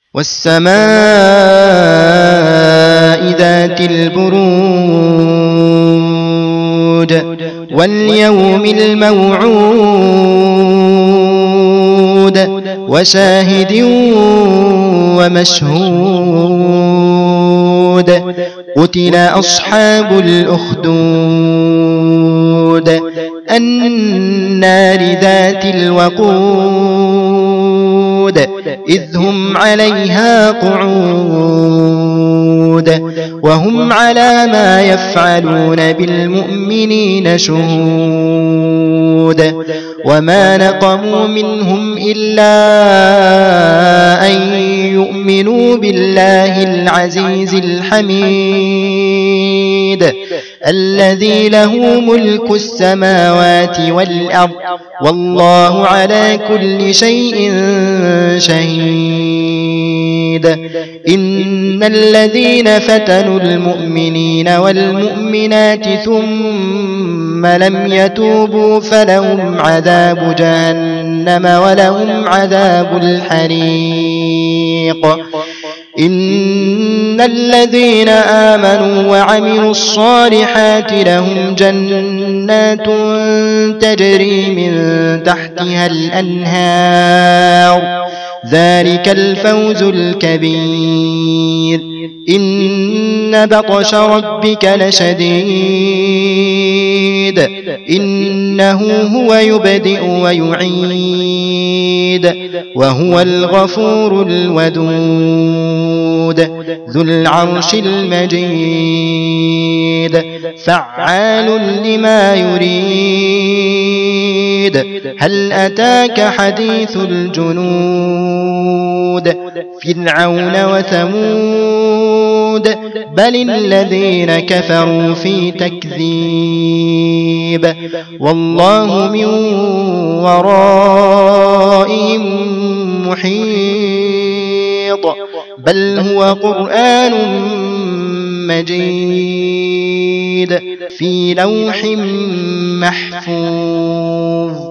والسماء ذات البروج واليوم الموعود وشاهد ومشهود قتل أصحاب الأخدود النار ذات الوقود إذ هم عليها قعود وهم على ما يفعلون بالمؤمنين شهود وما نقموا منهم إلا أن يؤمنوا بالله العزيز الحميد الذي له ملك السماوات والأرض والله على كل شيء شهيد إن الذين فتنوا المؤمنين والمؤمنات ثم لم يتوبوا فلهم عذاب جهنم ولهم عذاب الحريق إن الذين آمنوا وعملوا الصالحات لهم جنات تجري من تحتها الأنهار ذلك الفوز الكبير إن بطش ربك لشديد إنه هو يبدئ ويعيد وهو الغفور الودود ذو العرش المجيد فعال لما يريد هل أتاك حديث الجنود فرعون وثمود بل الذين كفروا في تكذيب والله من ورائهم محيط بل هو قرآن مجيد في لوح محفوظ